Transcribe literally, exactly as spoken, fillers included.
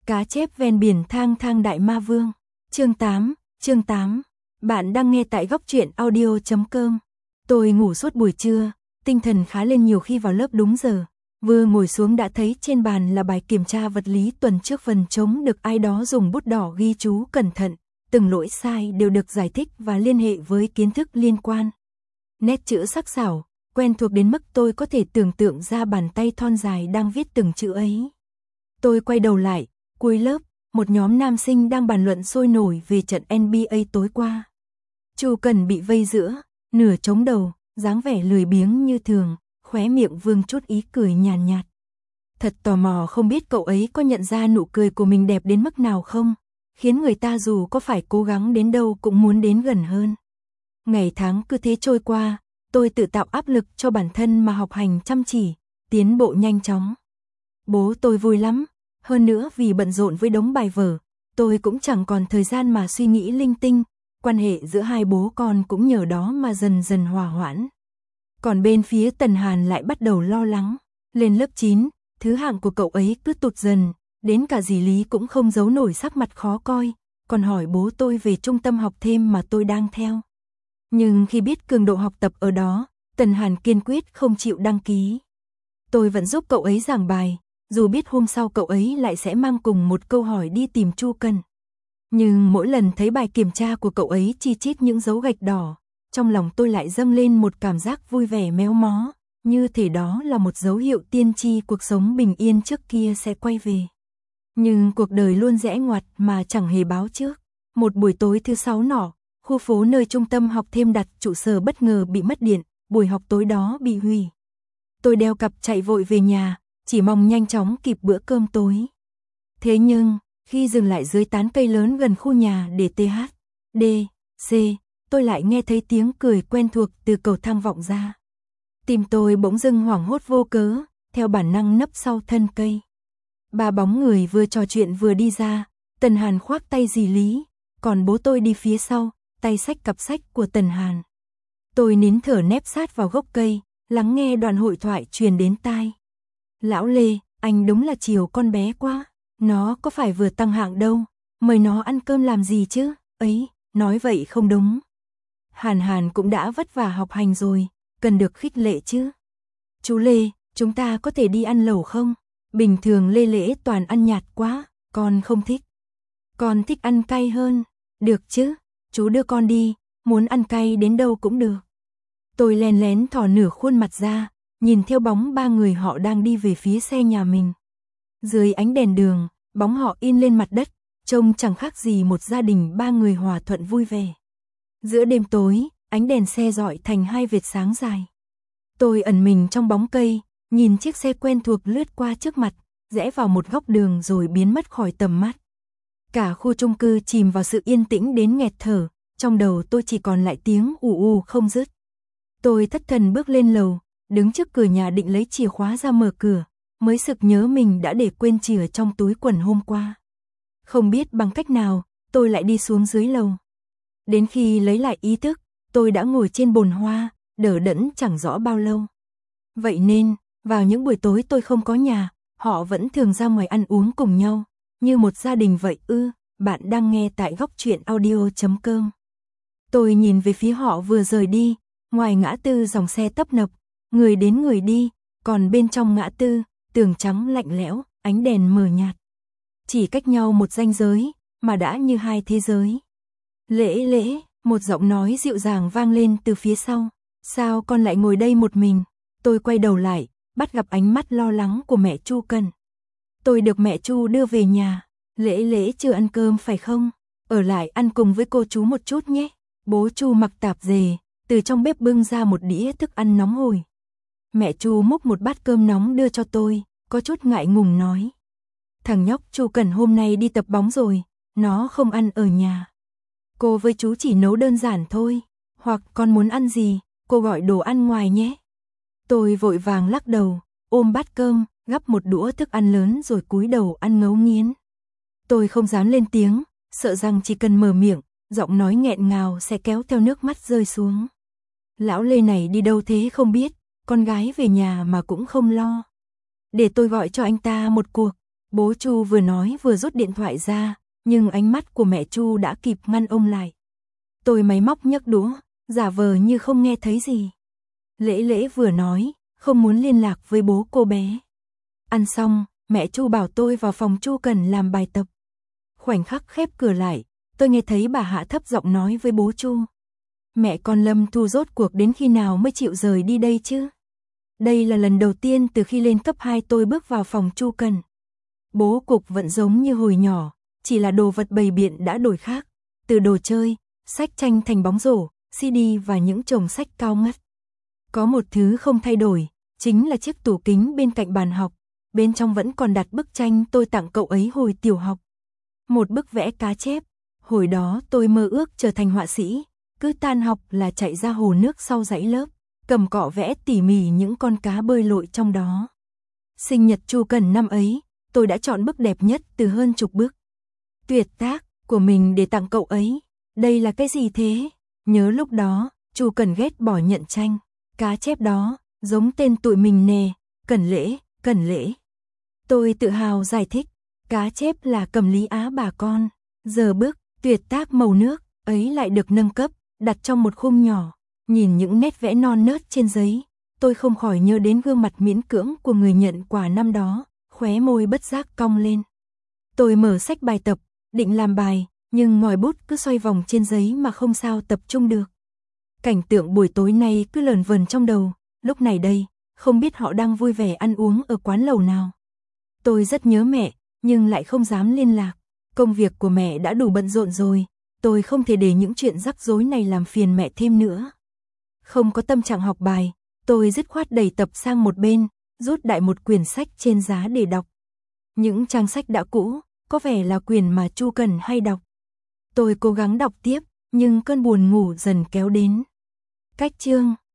Cá chép ven biển thang thang đại ma vương. Chương tám, chương tám. Bạn đang nghe tại góc truyện audio chấm com. Tôi ngủ suốt buổi trưa, tinh thần khá lên nhiều khi vào lớp đúng giờ. Vừa ngồi xuống đã thấy trên bàn là bài kiểm tra vật lý tuần trước, phần trống được ai đó dùng bút đỏ ghi chú cẩn thận, từng lỗi sai đều được giải thích và liên hệ với kiến thức liên quan. Nét chữ sắc sảo, quen thuộc đến mức tôi có thể tưởng tượng ra bàn tay thon dài đang viết từng chữ ấy. Tôi quay đầu lại, cuối lớp, một nhóm nam sinh đang bàn luận sôi nổi về trận en bi ây tối qua. Chu Cần bị vây giữa, nửa chống đầu, dáng vẻ lười biếng như thường, khóe miệng vương chút ý cười nhàn nhạt, nhạt. Thật tò mò không biết cậu ấy có nhận ra nụ cười của mình đẹp đến mức nào không, khiến người ta dù có phải cố gắng đến đâu cũng muốn đến gần hơn. Ngày tháng cứ thế trôi qua, tôi tự tạo áp lực cho bản thân mà học hành chăm chỉ, tiến bộ nhanh chóng. Bố tôi vui lắm, hơn nữa vì bận rộn với đống bài vở, tôi cũng chẳng còn thời gian mà suy nghĩ linh tinh, quan hệ giữa hai bố con cũng nhờ đó mà dần dần hòa hoãn. Còn bên phía Tần Hàn lại bắt đầu lo lắng, lên lớp chín, thứ hạng của cậu ấy cứ tụt dần, đến cả dì Lý cũng không giấu nổi sắc mặt khó coi, còn hỏi bố tôi về trung tâm học thêm mà tôi đang theo. Nhưng khi biết cường độ học tập ở đó, Tần Hàn kiên quyết không chịu đăng ký. Tôi vẫn giúp cậu ấy giảng bài, dù biết hôm sau cậu ấy lại sẽ mang cùng một câu hỏi đi tìm Chu Cần. Nhưng mỗi lần thấy bài kiểm tra của cậu ấy chi chít những dấu gạch đỏ, trong lòng tôi lại dâng lên một cảm giác vui vẻ méo mó, như thể đó là một dấu hiệu tiên tri cuộc sống bình yên trước kia sẽ quay về. Nhưng cuộc đời luôn rẽ ngoặt mà chẳng hề báo trước. Một buổi tối thứ sáu nọ, khu phố nơi trung tâm học thêm đặt trụ sở bất ngờ bị mất điện, buổi học tối đó bị hủy. Tôi đeo cặp chạy vội về nhà, chỉ mong nhanh chóng kịp bữa cơm tối. Thế nhưng, khi dừng lại dưới tán cây lớn gần khu nhà để tê hát, đê, xê, tôi lại nghe thấy tiếng cười quen thuộc từ cầu thang vọng ra. Tim tôi bỗng dưng hoảng hốt vô cớ, theo bản năng nấp sau thân cây. Ba bóng người vừa trò chuyện vừa đi ra, Tần Hàn khoác tay dì Lý, còn bố tôi đi phía sau, tay xách cặp sách của Tần Hàn. Tôi nín thở nép sát vào gốc cây, lắng nghe đoạn hội thoại truyền đến tai. Lão Lê, anh đúng là chiều con bé quá, nó có phải vừa tăng hạng đâu, mời nó ăn cơm làm gì chứ, ấy, nói vậy không đúng. Hàn Hàn cũng đã vất vả học hành rồi, cần được khích lệ chứ. Chú Lê, chúng ta có thể đi ăn lẩu không? Bình thường Lê Lễ toàn ăn nhạt quá, con không thích. Con thích ăn cay hơn, được chứ, chú đưa con đi, muốn ăn cay đến đâu cũng được. Tôi lén lén thò nửa khuôn mặt ra, nhìn theo bóng ba người họ đang đi về phía xe nhà mình. Dưới ánh đèn đường, bóng họ in lên mặt đất, trông chẳng khác gì một gia đình ba người hòa thuận vui vẻ. Giữa đêm tối, ánh đèn xe rọi thành hai vệt sáng dài. Tôi ẩn mình trong bóng cây, nhìn chiếc xe quen thuộc lướt qua trước mặt, rẽ vào một góc đường rồi biến mất khỏi tầm mắt. Cả khu chung cư chìm vào sự yên tĩnh đến nghẹt thở, trong đầu tôi chỉ còn lại tiếng ù ù không dứt. Tôi thất thần bước lên lầu, đứng trước cửa nhà định lấy chìa khóa ra mở cửa, mới sực nhớ mình đã để quên chìa trong túi quần hôm qua. Không biết bằng cách nào, tôi lại đi xuống dưới lầu. Đến khi lấy lại ý thức, tôi đã ngồi trên bồn hoa, đờ đẫn chẳng rõ bao lâu. Vậy nên, vào những buổi tối tôi không có nhà, họ vẫn thường ra ngoài ăn uống cùng nhau, như một gia đình vậy ư. Bạn đang nghe tại góc truyện audio chấm com. Tôi nhìn về phía họ vừa rời đi, ngoài ngã tư dòng xe tấp nập, người đến người đi, còn bên trong ngã tư, tường trắng lạnh lẽo, ánh đèn mờ nhạt. Chỉ cách nhau một ranh giới, mà đã như hai thế giới. Lễ Lễ, một giọng nói dịu dàng vang lên từ phía sau. Sao con lại ngồi đây một mình? Tôi quay đầu lại, bắt gặp ánh mắt lo lắng của mẹ Chu Cần. Tôi được mẹ Chu đưa về nhà. Lễ Lễ chưa ăn cơm phải không? Ở lại ăn cùng với cô chú một chút nhé. Bố Chu mặc tạp dề, từ trong bếp bưng ra một đĩa thức ăn nóng hổi. Mẹ Chu múc một bát cơm nóng đưa cho tôi, có chút ngại ngùng nói. Thằng nhóc Chu Cần hôm nay đi tập bóng rồi, nó không ăn ở nhà. Cô với chú chỉ nấu đơn giản thôi, hoặc con muốn ăn gì, cô gọi đồ ăn ngoài nhé. Tôi vội vàng lắc đầu, ôm bát cơm, gắp một đũa thức ăn lớn rồi cúi đầu ăn ngấu nghiến. Tôi không dám lên tiếng, sợ rằng chỉ cần mở miệng, giọng nói nghẹn ngào sẽ kéo theo nước mắt rơi xuống. Lão Lê này đi đâu thế không biết, con gái về nhà mà cũng không lo. Để tôi gọi cho anh ta một cuộc. Bố Chu vừa nói vừa rút điện thoại ra, nhưng ánh mắt của mẹ Chu đã kịp ngăn ông lại. Tôi máy móc nhấc đũa, giả vờ như không nghe thấy gì. Lễ Lễ vừa nói, không muốn liên lạc với bố cô bé. Ăn xong, mẹ Chu bảo tôi vào phòng Chu Cần làm bài tập. Khoảnh khắc khép cửa lại, tôi nghe thấy bà hạ thấp giọng nói với bố Chu. Mẹ con Lâm Thu rốt cuộc đến khi nào mới chịu rời đi đây chứ? Đây là lần đầu tiên từ khi lên cấp hai tôi bước vào phòng Chu Cần. Bố cục vẫn giống như hồi nhỏ, chỉ là đồ vật bày biện đã đổi khác. Từ đồ chơi, sách tranh thành bóng rổ, xê đê và những chồng sách cao ngất. Có một thứ không thay đổi, chính là chiếc tủ kính bên cạnh bàn học. Bên trong vẫn còn đặt bức tranh tôi tặng cậu ấy hồi tiểu học. Một bức vẽ cá chép. Hồi đó tôi mơ ước trở thành họa sĩ. Cứ tan học là chạy ra hồ nước sau dãy lớp, cầm cọ vẽ tỉ mỉ những con cá bơi lội trong đó. Sinh nhật Chu Cần năm ấy, tôi đã chọn bức đẹp nhất từ hơn chục bức tuyệt tác của mình để tặng cậu ấy. Đây là cái gì thế? Nhớ lúc đó, Chu Cần ghét bỏ nhận tranh. Cá chép đó, giống tên tụi mình nè, Cần Lễ, Cần Lễ. Tôi tự hào giải thích, cá chép là Cẩm Lý Á bà con. Giờ bức tuyệt tác màu nước ấy lại được nâng cấp, đặt trong một khung nhỏ. Nhìn những nét vẽ non nớt trên giấy, tôi không khỏi nhớ đến gương mặt miễn cưỡng của người nhận quà năm đó, khóe môi bất giác cong lên. Tôi mở sách bài tập, định làm bài, nhưng ngòi bút cứ xoay vòng trên giấy mà không sao tập trung được. Cảnh tượng buổi tối nay cứ lờn vờn trong đầu, lúc này đây, không biết họ đang vui vẻ ăn uống ở quán lẩu nào. Tôi rất nhớ mẹ, nhưng lại không dám liên lạc. Công việc của mẹ đã đủ bận rộn rồi, tôi không thể để những chuyện rắc rối này làm phiền mẹ thêm nữa. Không có tâm trạng học bài, tôi dứt khoát đẩy tập sang một bên, rút đại một quyển sách trên giá để đọc. Những trang sách đã cũ, có vẻ là quyển mà Chu Cần hay đọc. Tôi cố gắng đọc tiếp, nhưng cơn buồn ngủ dần kéo đến. Cách chương